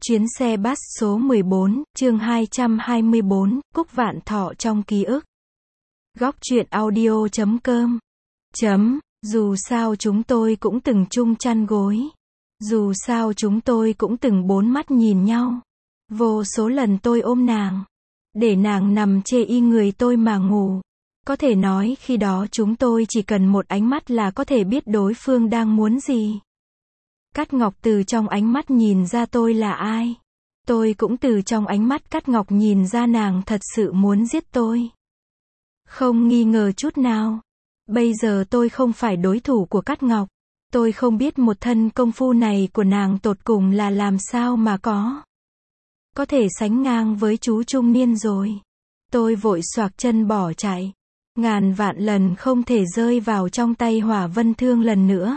Chuyến xe bus số 14, chương 224, Cúc Vạn Thọ trong ký ức. Góc truyện audio.com. Dù sao chúng tôi cũng từng chung chăn gối. Dù sao chúng tôi cũng từng bốn mắt nhìn nhau. Vô số lần tôi ôm nàng. Để nàng nằm chê y người tôi mà ngủ. Có thể nói khi đó chúng tôi chỉ cần một ánh mắt là có thể biết đối phương đang muốn gì. Cát Ngọc từ trong ánh mắt nhìn ra tôi là ai. Tôi cũng từ trong ánh mắt Cát Ngọc nhìn ra nàng thật sự muốn giết tôi. Không nghi ngờ chút nào. Bây giờ tôi không phải đối thủ của Cát Ngọc. Tôi không biết một thân công phu này của nàng tột cùng là làm sao mà có. Có thể sánh ngang với chú trung niên rồi. Tôi vội xoạc chân bỏ chạy. Ngàn vạn lần không thể rơi vào trong tay Hỏa Vân Thương lần nữa.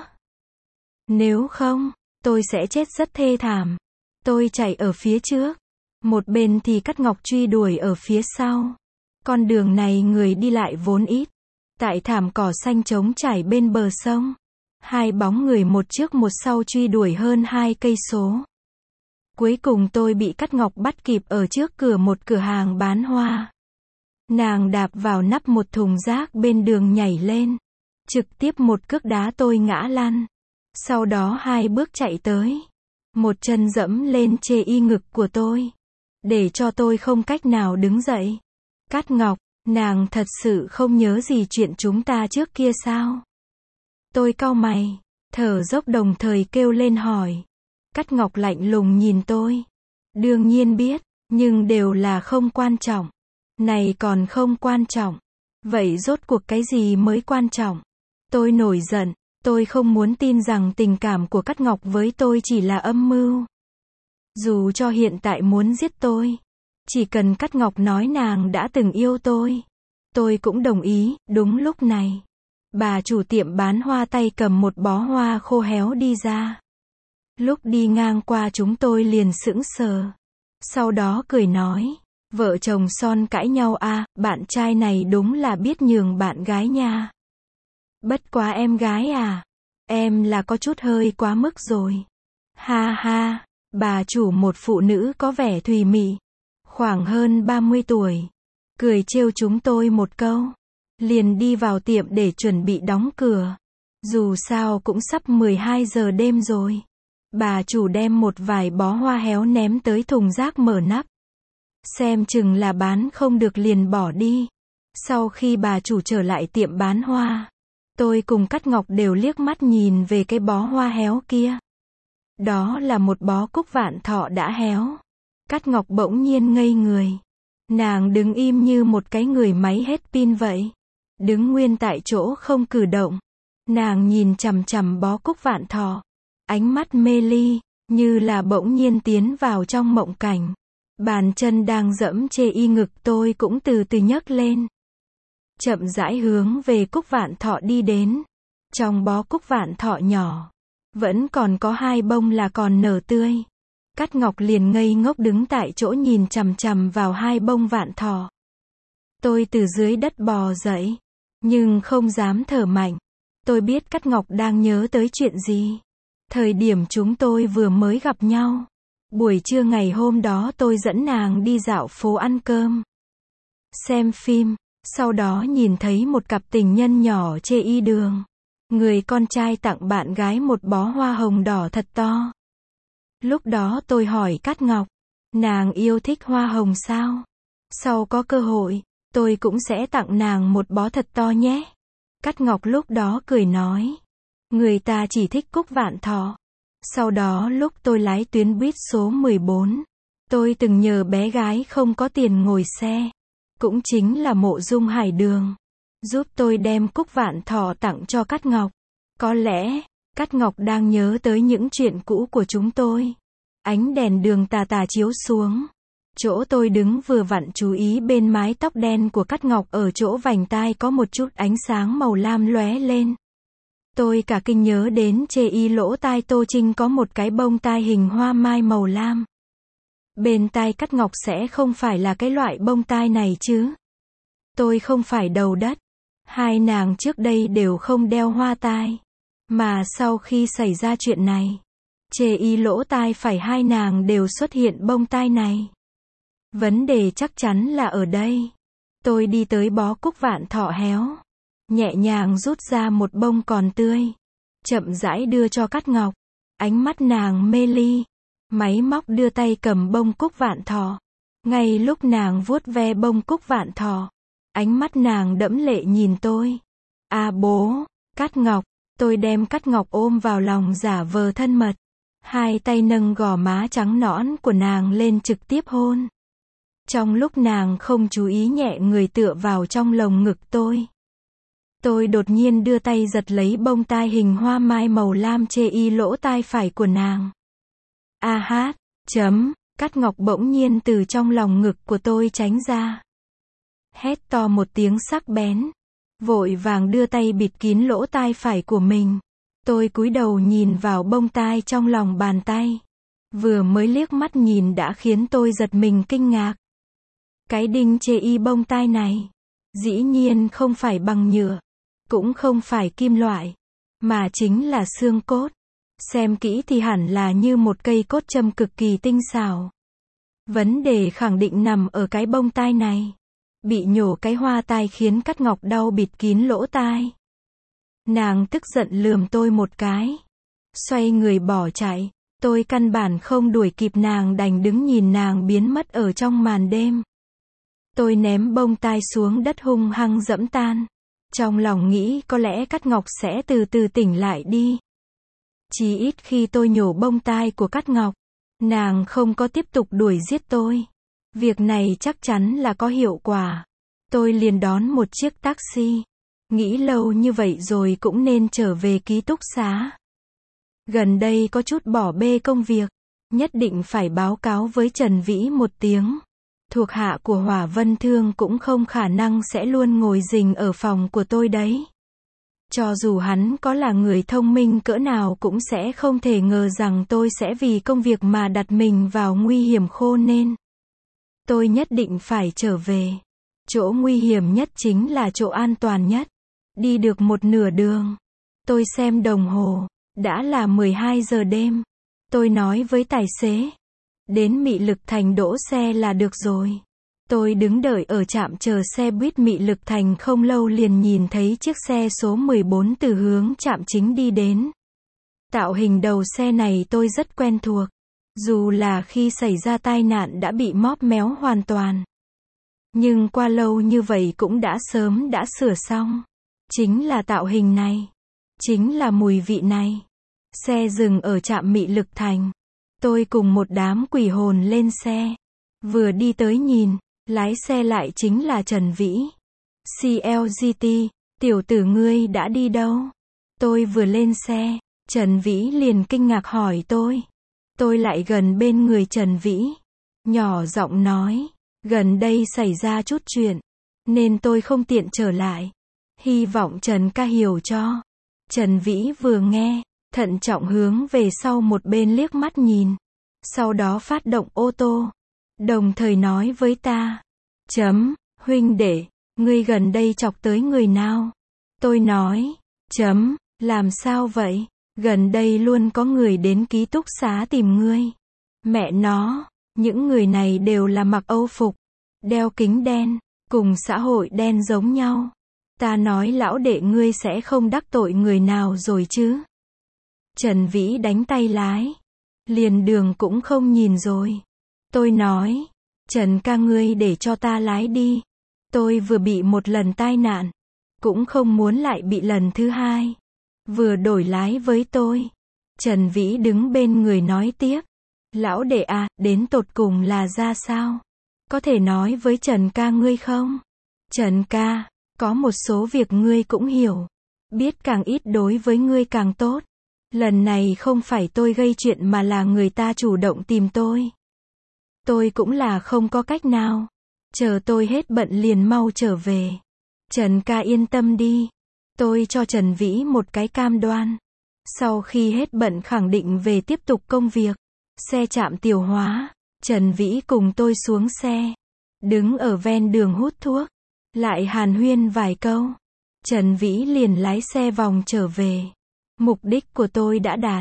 Nếu không, tôi sẽ chết rất thê thảm. Tôi chạy ở phía trước. Một bên thì Cát Ngọc truy đuổi ở phía sau. Con đường này người đi lại vốn ít. Tại thảm cỏ xanh trống trải bên bờ sông. Hai bóng người một trước một sau truy đuổi hơn 2 cây số. Cuối cùng tôi bị Cát Ngọc bắt kịp ở trước cửa một cửa hàng bán hoa. Nàng đạp vào nắp một thùng rác bên đường nhảy lên. Trực tiếp một cước đá tôi ngã lăn. Sau đó 2 bước chạy tới. Một chân dẫm lên chê y ngực của tôi. Để cho tôi không cách nào đứng dậy. Cát Ngọc, nàng thật sự không nhớ gì chuyện chúng ta trước kia sao? Tôi cau mày, thở dốc đồng thời kêu lên hỏi. Cát Ngọc lạnh lùng nhìn tôi. Đương nhiên biết, nhưng đều là không quan trọng. Này còn không quan trọng. Vậy rốt cuộc cái gì mới quan trọng? Tôi nổi giận. Tôi không muốn tin rằng tình cảm của Cát Ngọc với tôi chỉ là âm mưu. Dù cho hiện tại muốn giết tôi. Chỉ cần Cát Ngọc nói nàng đã từng yêu tôi cũng đồng ý. Đúng lúc này, bà chủ tiệm bán hoa tay cầm một bó hoa khô héo đi ra. Lúc đi ngang qua chúng tôi liền sững sờ. Sau đó cười nói, vợ chồng son cãi nhau à, bạn trai này đúng là biết nhường bạn gái nha. Bất quá em gái à, em là có chút hơi quá mức rồi. Ha ha, bà chủ một phụ nữ có vẻ thùy mị, khoảng hơn 30 tuổi, cười trêu chúng tôi một câu, liền đi vào tiệm để chuẩn bị đóng cửa. Dù sao cũng sắp 12 giờ đêm rồi. Bà chủ đem một vài bó hoa héo ném tới thùng rác mở nắp. Xem chừng là bán không được liền bỏ đi. Sau khi bà chủ trở lại tiệm bán hoa, tôi cùng Cát Ngọc đều liếc mắt nhìn về cái bó hoa héo kia. Đó là một bó cúc vạn thọ đã héo. Cát Ngọc bỗng nhiên ngây người. Nàng đứng im như một cái người máy hết pin vậy. Đứng nguyên tại chỗ không cử động. Nàng nhìn chằm chằm bó cúc vạn thọ. Ánh mắt mê ly, như là bỗng nhiên tiến vào trong mộng cảnh. Bàn chân đang dẫm chê y ngực tôi cũng từ từ nhấc lên. Chậm rãi hướng về cúc vạn thọ đi đến. Trong bó cúc vạn thọ nhỏ, vẫn còn có 2 bông là còn nở tươi. Cát Ngọc liền ngây ngốc đứng tại chỗ nhìn chằm chằm vào 2 bông vạn thọ. Tôi từ dưới đất bò dậy, nhưng không dám thở mạnh. Tôi biết Cát Ngọc đang nhớ tới chuyện gì. Thời điểm chúng tôi vừa mới gặp nhau. Buổi trưa ngày hôm đó tôi dẫn nàng đi dạo phố ăn cơm, xem phim. Sau đó nhìn thấy một cặp tình nhân nhỏ chê y đường. Người con trai tặng bạn gái một bó hoa hồng đỏ thật to. Lúc đó tôi hỏi Cát Ngọc, nàng yêu thích hoa hồng sao? Sau có cơ hội, tôi cũng sẽ tặng nàng một bó thật to nhé. Cát Ngọc lúc đó cười nói, người ta chỉ thích cúc vạn thọ. Sau đó lúc tôi lái tuyến buýt số 14, tôi từng nhờ bé gái không có tiền ngồi xe, cũng chính là Mộ Dung Hải Đường, giúp tôi đem cúc vạn thọ tặng cho Cát Ngọc. Có lẽ, Cát Ngọc đang nhớ tới những chuyện cũ của chúng tôi. Ánh đèn đường tà tà chiếu xuống. Chỗ tôi đứng vừa vặn chú ý bên mái tóc đen của Cát Ngọc ở chỗ vành tai có một chút ánh sáng màu lam lóe lên. Tôi cả kinh nhớ đến chê y lỗ tai Tô Trinh có một cái bông tai hình hoa mai màu lam. Bên tai Cát Ngọc sẽ không phải là cái loại bông tai này chứ? Tôi không phải đầu đất. 2 nàng trước đây đều không đeo hoa tai. Mà sau khi xảy ra chuyện này, chê y lỗ tai phải hai nàng đều xuất hiện bông tai này. Vấn đề chắc chắn là ở đây. Tôi đi tới bó cúc vạn thọ héo. Nhẹ nhàng rút ra một bông còn tươi. Chậm rãi đưa cho Cát Ngọc. Ánh mắt nàng mê ly. Máy móc đưa tay cầm bông cúc vạn thọ. Ngay lúc nàng vuốt ve bông cúc vạn thọ, ánh mắt nàng đẫm lệ nhìn tôi. À bố, Cát Ngọc. Tôi đem Cát Ngọc ôm vào lòng giả vờ thân mật. Hai tay nâng gò má trắng nõn của nàng lên trực tiếp hôn. Trong lúc nàng không chú ý nhẹ người tựa vào trong lồng ngực tôi. Tôi đột nhiên đưa tay giật lấy bông tai hình hoa mai màu lam chê y lỗ tai phải của nàng. A hát, Cát Ngọc bỗng nhiên từ trong lòng ngực của tôi tránh ra. Hét to một tiếng sắc bén. Vội vàng đưa tay bịt kín lỗ tai phải của mình. Tôi cúi đầu nhìn vào bông tai trong lòng bàn tay. Vừa mới liếc mắt nhìn đã khiến tôi giật mình kinh ngạc. Cái đinh chê y bông tai này, dĩ nhiên không phải bằng nhựa, cũng không phải kim loại, mà chính là xương cốt. Xem kỹ thì hẳn là như một cây cốt châm cực kỳ tinh xảo. Vấn đề khẳng định nằm ở cái bông tai này. Bị nhổ cái hoa tai khiến Cát Ngọc đau bịt kín lỗ tai. Nàng tức giận lườm tôi một cái. Xoay người bỏ chạy. Tôi căn bản không đuổi kịp nàng, đành đứng nhìn nàng biến mất ở trong màn đêm. Tôi ném bông tai xuống đất hung hăng dẫm tan. Trong lòng nghĩ có lẽ Cát Ngọc sẽ từ từ tỉnh lại đi. Chỉ ít khi tôi nhổ bông tai của Cát Ngọc, nàng không có tiếp tục đuổi giết tôi. Việc này chắc chắn là có hiệu quả. Tôi liền đón một chiếc taxi. Nghĩ lâu như vậy rồi cũng nên trở về ký túc xá. Gần đây có chút bỏ bê công việc. Nhất định phải báo cáo với Trần Vĩ một tiếng. Thuộc hạ của Hỏa Vân Thương cũng không khả năng sẽ luôn ngồi rình ở phòng của tôi đấy. Cho dù hắn có là người thông minh cỡ nào cũng sẽ không thể ngờ rằng tôi sẽ vì công việc mà đặt mình vào nguy hiểm khô nên. Tôi nhất định phải trở về. Chỗ nguy hiểm nhất chính là chỗ an toàn nhất. Đi được một nửa đường. Tôi xem đồng hồ. Đã là 12 giờ đêm. Tôi nói với tài xế. Đến Mị Lực Thành đỗ xe là được rồi. Tôi đứng đợi ở trạm chờ xe buýt Mị Lực Thành không lâu liền nhìn thấy chiếc xe số 14 từ hướng trạm chính đi đến. Tạo hình đầu xe này tôi rất quen thuộc. Dù là khi xảy ra tai nạn đã bị móp méo hoàn toàn. Nhưng qua lâu như vậy cũng đã sớm đã sửa xong. Chính là tạo hình này. Chính là mùi vị này. Xe dừng ở trạm Mị Lực Thành. Tôi cùng một đám quỷ hồn lên xe. Vừa đi tới nhìn, lái xe lại chính là Trần Vĩ. CLGT, tiểu tử ngươi đã đi đâu? Tôi vừa lên xe, Trần Vĩ liền kinh ngạc hỏi tôi. Tôi lại gần bên người Trần Vĩ. Nhỏ giọng nói, gần đây xảy ra chút chuyện, nên tôi không tiện trở lại. Hy vọng Trần ca hiểu cho. Trần Vĩ vừa nghe, thận trọng hướng về sau một bên liếc mắt nhìn. Sau đó phát động ô tô. Đồng thời nói với ta. Huynh đệ, ngươi gần đây chọc tới người nào? Tôi nói. Làm sao vậy? Gần đây luôn có người đến ký túc xá tìm ngươi. Mẹ nó, những người này đều là mặc Âu phục, đeo kính đen, cùng xã hội đen giống nhau. Ta nói lão đệ ngươi sẽ không đắc tội người nào rồi chứ? Trần Vĩ đánh tay lái. Liền đường cũng không nhìn rồi. Tôi nói, Trần ca ngươi để cho ta lái đi. Tôi vừa bị một lần tai nạn, cũng không muốn lại bị lần thứ hai. Vừa đổi lái với tôi. Trần Vĩ đứng bên người nói tiếp. Lão đệ à, đến tột cùng là ra sao? Có thể nói với Trần ca ngươi không? Trần ca, có một số việc ngươi cũng hiểu. Biết càng ít đối với ngươi càng tốt. Lần này không phải tôi gây chuyện mà là người ta chủ động tìm tôi. Tôi cũng là không có cách nào. Chờ tôi hết bận liền mau trở về. Trần ca yên tâm đi. Tôi cho Trần Vĩ một cái cam đoan. Sau khi hết bận khẳng định về tiếp tục công việc. Xe trạm Tiểu Hóa. Trần Vĩ cùng tôi xuống xe. Đứng ở ven đường hút thuốc. Lại hàn huyên vài câu. Trần Vĩ liền lái xe vòng trở về. Mục đích của tôi đã đạt.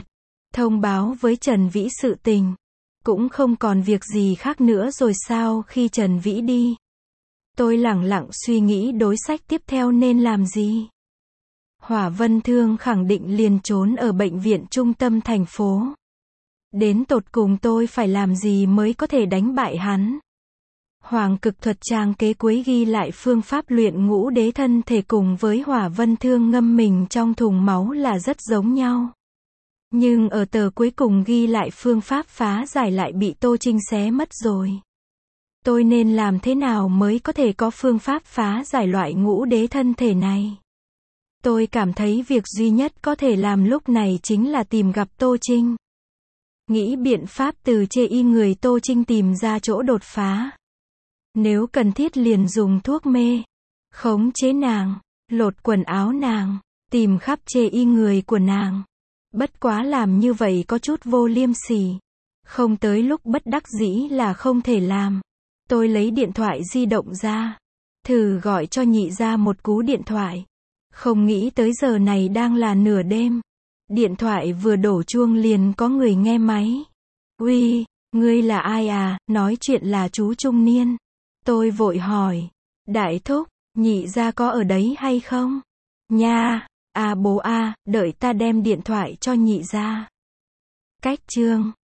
Thông báo với Trần Vĩ sự tình. Cũng không còn việc gì khác nữa rồi sao khi Trần Vĩ đi. Tôi lẳng lặng suy nghĩ đối sách tiếp theo nên làm gì. Hỏa Vân Thương khẳng định liền trốn ở bệnh viện trung tâm thành phố. Đến tột cùng tôi phải làm gì mới có thể đánh bại hắn. Hoàng Cực Thuật trang kế cuối ghi lại phương pháp luyện ngũ đế thân thể cùng với Hỏa Vân Thương ngâm mình trong thùng máu là rất giống nhau. Nhưng ở tờ cuối cùng ghi lại phương pháp phá giải lại bị Tô Trinh xé mất rồi. Tôi nên làm thế nào mới có thể có phương pháp phá giải loại ngũ đế thân thể này? Tôi cảm thấy việc duy nhất có thể làm lúc này chính là tìm gặp Tô Trinh. Nghĩ biện pháp từ chê y người Tô Trinh tìm ra chỗ đột phá. Nếu cần thiết liền dùng thuốc mê, khống chế nàng, lột quần áo nàng, tìm khắp chê y người của nàng. Bất quá làm như vậy có chút vô liêm sỉ. Không tới lúc bất đắc dĩ là không thể làm. Tôi lấy điện thoại di động ra, thử gọi cho nhị gia một cú điện thoại. Không nghĩ tới giờ này đang là nửa đêm. Điện thoại vừa đổ chuông liền có người nghe máy. Uy, ngươi là ai à? Nói chuyện là chú trung niên. Tôi vội hỏi. Đại thúc, nhị gia có ở đấy hay không? Nha, à bố à, đợi ta đem điện thoại cho nhị gia. Cách chương